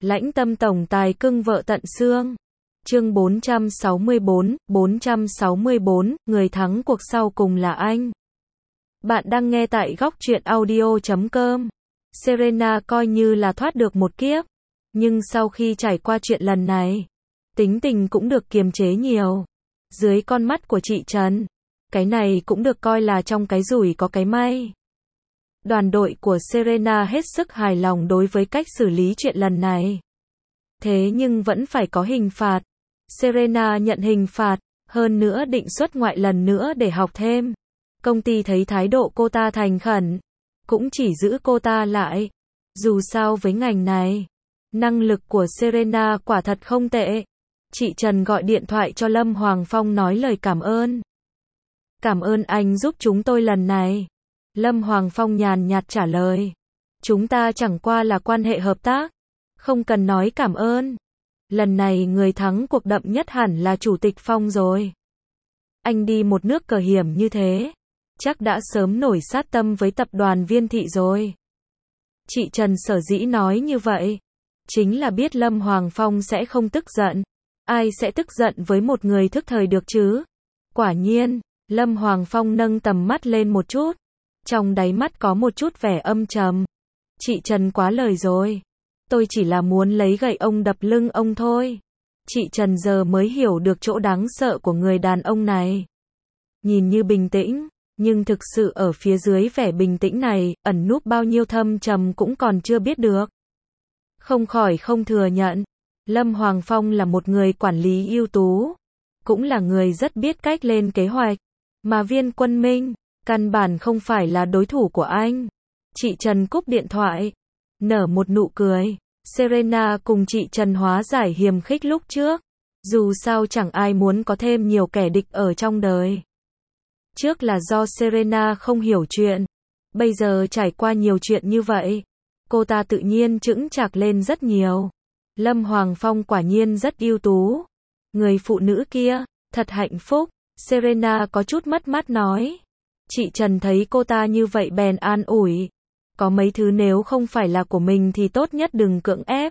Lãnh tâm tổng tài cưng vợ tận xương. Chương 464, người thắng cuộc sau cùng là anh. Bạn đang nghe tại góc truyện audio.com. Serena coi như là thoát được một kiếp, nhưng sau khi trải qua chuyện lần này, tính tình cũng được kiềm chế nhiều. Dưới con mắt của chị Trần, cái này cũng được coi là trong cái rủi có cái may. Đoàn đội của Serena hết sức hài lòng đối với cách xử lý chuyện lần này. Thế nhưng vẫn phải có hình phạt. Serena nhận hình phạt, hơn nữa định xuất ngoại lần nữa để học thêm. Công ty thấy thái độ cô ta thành khẩn, cũng chỉ giữ cô ta lại. Dù sao với ngành này, năng lực của Serena quả thật không tệ. Chị Trần gọi điện thoại cho Lâm Hoàng Phong nói lời cảm ơn. Cảm ơn anh giúp chúng tôi lần này. Lâm Hoàng Phong nhàn nhạt trả lời. Chúng ta chẳng qua là quan hệ hợp tác, không cần nói cảm ơn. Lần này người thắng cuộc đậm nhất hẳn là Chủ tịch Phong rồi. Anh đi một nước cờ hiểm như thế, chắc đã sớm nổi sát tâm với tập đoàn Viên Thị rồi. Chị Trần sở dĩ nói như vậy, chính là biết Lâm Hoàng Phong sẽ không tức giận. Ai sẽ tức giận với một người thức thời được chứ? Quả nhiên, Lâm Hoàng Phong nâng tầm mắt lên một chút. Trong đáy mắt có một chút vẻ âm trầm. Chị Trần quá lời rồi. Tôi chỉ là muốn lấy gậy ông đập lưng ông thôi. Chị Trần giờ mới hiểu được chỗ đáng sợ của người đàn ông này. Nhìn như bình tĩnh, nhưng thực sự ở phía dưới vẻ bình tĩnh này, ẩn núp bao nhiêu thâm trầm cũng còn chưa biết được. Không khỏi không thừa nhận, Lâm Hoàng Phong là một người quản lý ưu tú, cũng là người rất biết cách lên kế hoạch, mà Viên Quân Minh, căn bản không phải là đối thủ của anh. Chị Trần cúp điện thoại, nở một nụ cười. Serena cùng chị Trần hóa giải hiềm khích lúc trước. Dù sao chẳng ai muốn có thêm nhiều kẻ địch ở trong đời. Trước là do Serena không hiểu chuyện. Bây giờ trải qua nhiều chuyện như vậy, cô ta tự nhiên chững chạc lên rất nhiều. Lâm Hoàng Phong quả nhiên rất ưu tú. Người phụ nữ kia, thật hạnh phúc. Serena có chút mất mát nói. Chị Trần thấy cô ta như vậy bèn an ủi. Có mấy thứ nếu không phải là của mình thì tốt nhất đừng cưỡng ép.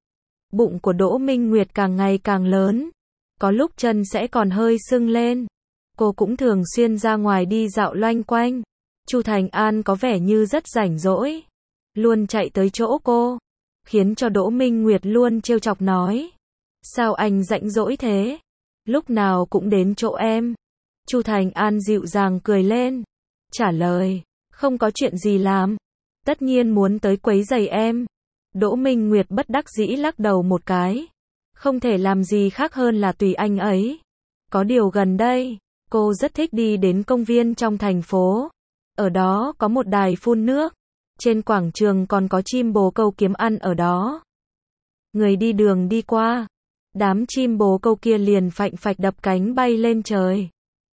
Bụng của Đỗ Minh Nguyệt càng ngày càng lớn. Có lúc chân sẽ còn hơi sưng lên. Cô cũng thường xuyên ra ngoài đi dạo loanh quanh. Chu Thành An có vẻ như rất rảnh rỗi, luôn chạy tới chỗ cô, khiến cho Đỗ Minh Nguyệt luôn trêu chọc nói. Sao anh rảnh rỗi thế? Lúc nào cũng đến chỗ em. Chu Thành An dịu dàng cười lên, trả lời, không có chuyện gì làm. Tất nhiên muốn tới quấy rầy em. Đỗ Minh Nguyệt bất đắc dĩ lắc đầu một cái. Không thể làm gì khác hơn là tùy anh ấy. Có điều gần đây, cô rất thích đi đến công viên trong thành phố. Ở đó có một đài phun nước. Trên quảng trường còn có chim bồ câu kiếm ăn ở đó. Người đi đường đi qua, đám chim bồ câu kia liền phạnh phạch đập cánh bay lên trời.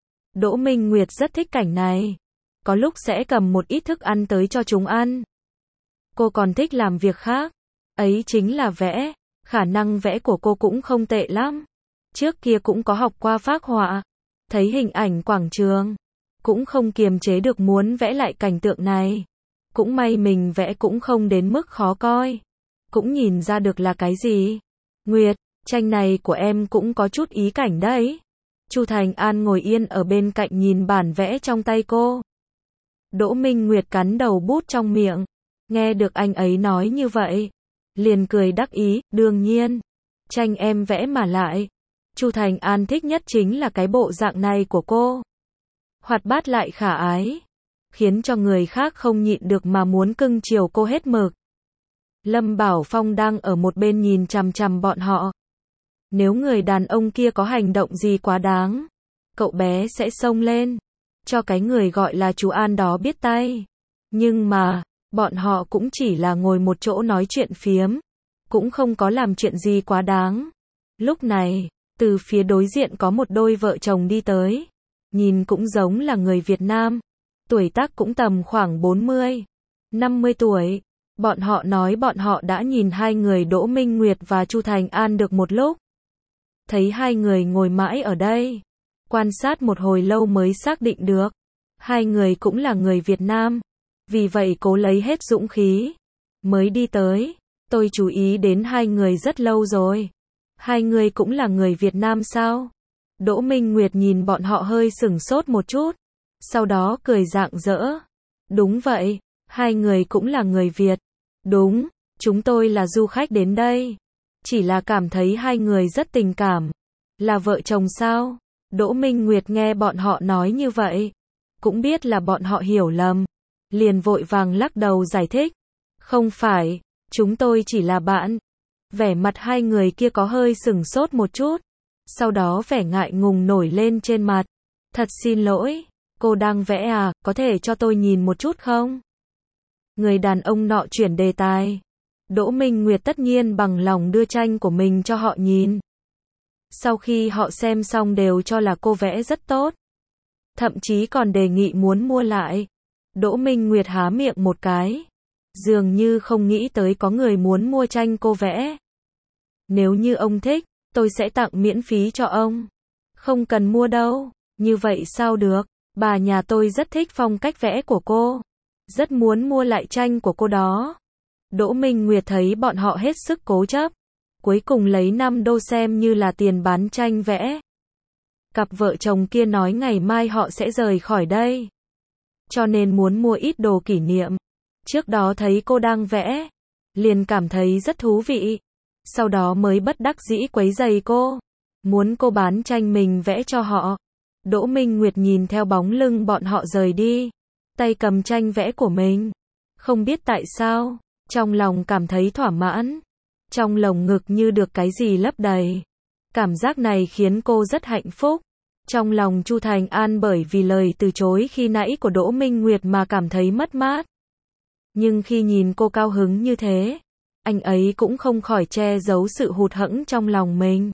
Đỗ Minh Nguyệt rất thích cảnh này. Có lúc sẽ cầm một ít thức ăn tới cho chúng ăn. Cô còn thích làm việc khác. Ấy chính là vẽ. Khả năng vẽ của cô cũng không tệ lắm. Trước kia cũng có học qua phác họa. Thấy hình ảnh quảng trường, cũng không kiềm chế được muốn vẽ lại cảnh tượng này. Cũng may mình vẽ cũng không đến mức khó coi. Cũng nhìn ra được là cái gì. Nguyệt, tranh này của em cũng có chút ý cảnh đấy. Chu Thành An ngồi yên ở bên cạnh nhìn bản vẽ trong tay cô. Đỗ Minh Nguyệt cắn đầu bút trong miệng. Nghe được anh ấy nói như vậy, liền cười đắc ý, đương nhiên. Tranh em vẽ mà lại. Chu Thành An thích nhất chính là cái bộ dạng này của cô. Hoạt bát lại khả ái, khiến cho người khác không nhịn được mà muốn cưng chiều cô hết mực. Lâm Bảo Phong đang ở một bên nhìn chằm chằm bọn họ. Nếu người đàn ông kia có hành động gì quá đáng, cậu bé sẽ xông lên, cho cái người gọi là chú An đó biết tay. Nhưng mà, bọn họ cũng chỉ là ngồi một chỗ nói chuyện phiếm, cũng không có làm chuyện gì quá đáng. Lúc này, từ phía đối diện có một đôi vợ chồng đi tới. Nhìn cũng giống là người Việt Nam. Tuổi tác cũng tầm khoảng 40, 50 tuổi. Bọn họ nói bọn họ đã nhìn hai người Đỗ Minh Nguyệt và Chu Thành An được một lúc. Thấy hai người ngồi mãi ở đây. Quan sát một hồi lâu mới xác định được. Hai người cũng là người Việt Nam. Vì vậy cố lấy hết dũng khí. Mới đi tới. tôi chú ý đến hai người rất lâu rồi. Hai người cũng là người Việt Nam sao? Đỗ Minh Nguyệt nhìn bọn họ hơi sửng sốt một chút, sau đó cười rạng rỡ. Đúng vậy, hai người cũng là người Việt. Đúng, chúng tôi là du khách đến đây. Chỉ là cảm thấy hai người rất tình cảm. Là vợ chồng sao? Đỗ Minh Nguyệt nghe bọn họ nói như vậy, cũng biết là bọn họ hiểu lầm, liền vội vàng lắc đầu giải thích. Không phải, chúng tôi chỉ là bạn. Vẻ mặt hai người kia có hơi sửng sốt một chút, sau đó vẻ ngại ngùng nổi lên trên mặt. Thật xin lỗi, cô đang vẽ à, có thể cho tôi nhìn một chút không? Người đàn ông nọ chuyển đề tài. Đỗ Minh Nguyệt tất nhiên bằng lòng đưa tranh của mình cho họ nhìn. Sau khi họ xem xong đều cho là cô vẽ rất tốt, thậm chí còn đề nghị muốn mua lại. Đỗ Minh Nguyệt há miệng một cái, dường như không nghĩ tới có người muốn mua tranh cô vẽ. Nếu như ông thích, tôi sẽ tặng miễn phí cho ông. Không cần mua đâu. Như vậy sao được? Bà nhà tôi rất thích phong cách vẽ của cô, rất muốn mua lại tranh của cô đó. Đỗ Minh Nguyệt thấy bọn họ hết sức cố chấp, cuối cùng lấy 5 đô xem như là tiền bán tranh vẽ. Cặp vợ chồng kia nói ngày mai họ sẽ rời khỏi đây, cho nên muốn mua ít đồ kỷ niệm. Trước đó thấy cô đang vẽ, liền cảm thấy rất thú vị, sau đó mới bất đắc dĩ quấy rầy cô, muốn cô bán tranh mình vẽ cho họ. Đỗ Minh Nguyệt nhìn theo bóng lưng bọn họ rời đi, tay cầm tranh vẽ của mình. Không biết tại sao, trong lòng cảm thấy thỏa mãn, trong lồng ngực như được cái gì lấp đầy. Cảm giác này khiến cô rất hạnh phúc. Trong lòng Chu Thành An bởi vì lời từ chối khi nãy của Đỗ Minh Nguyệt mà cảm thấy mất mát. Nhưng khi nhìn cô cao hứng như thế, anh ấy cũng không khỏi che giấu sự hụt hẫng trong lòng mình.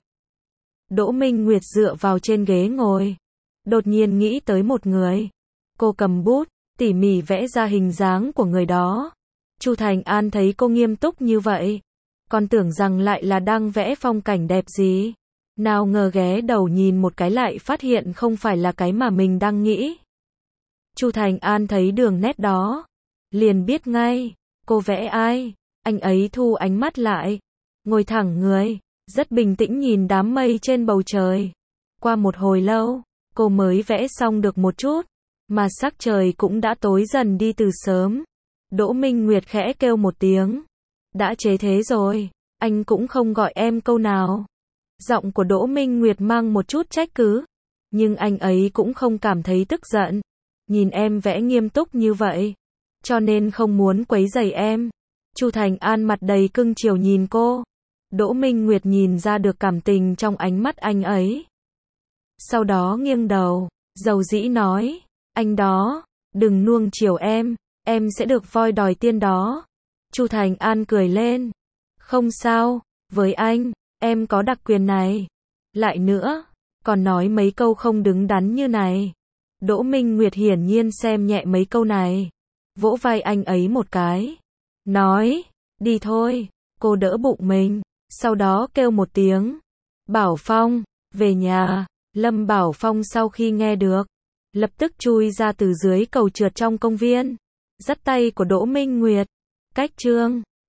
Đỗ Minh Nguyệt dựa vào trên ghế ngồi, đột nhiên nghĩ tới một người. Cô cầm bút, tỉ mỉ vẽ ra hình dáng của người đó. Chu Thành An thấy cô nghiêm túc như vậy, còn tưởng rằng lại là đang vẽ phong cảnh đẹp gì. Nào ngờ ghé đầu nhìn một cái lại phát hiện không phải là cái mà mình đang nghĩ. Chu Thành An thấy đường nét đó, liền biết ngay, cô vẽ ai. Anh ấy thu ánh mắt lại, ngồi thẳng người, rất bình tĩnh nhìn đám mây trên bầu trời. Qua một hồi lâu, cô mới vẽ xong được một chút, mà sắc trời cũng đã tối dần đi từ sớm. Đỗ Minh Nguyệt khẽ kêu một tiếng. Đã chế thế rồi, anh cũng không gọi em câu nào. Giọng của Đỗ Minh Nguyệt mang một chút trách cứ, nhưng anh ấy cũng không cảm thấy tức giận. Nhìn em vẽ nghiêm túc như vậy, cho nên không muốn quấy rầy em. Chu Thành An mặt đầy cưng chiều nhìn cô. Đỗ Minh Nguyệt nhìn ra được cảm tình trong ánh mắt anh ấy. Sau đó nghiêng đầu, dầu dĩ nói, anh đó, đừng nuông chiều em sẽ được voi đòi tiên đó. Chu Thành An cười lên. Không sao, với anh, em có đặc quyền này. Lại nữa, còn nói mấy câu không đứng đắn như này. Đỗ Minh Nguyệt hiển nhiên xem nhẹ mấy câu này, vỗ vai anh ấy một cái, nói, đi thôi. Cô đỡ bụng mình, sau đó kêu một tiếng, Bảo Phong, về nhà. Lâm Bảo Phong sau khi nghe được, lập tức chui ra từ dưới cầu trượt trong công viên, dắt tay của Đỗ Minh Nguyệt. Cách chương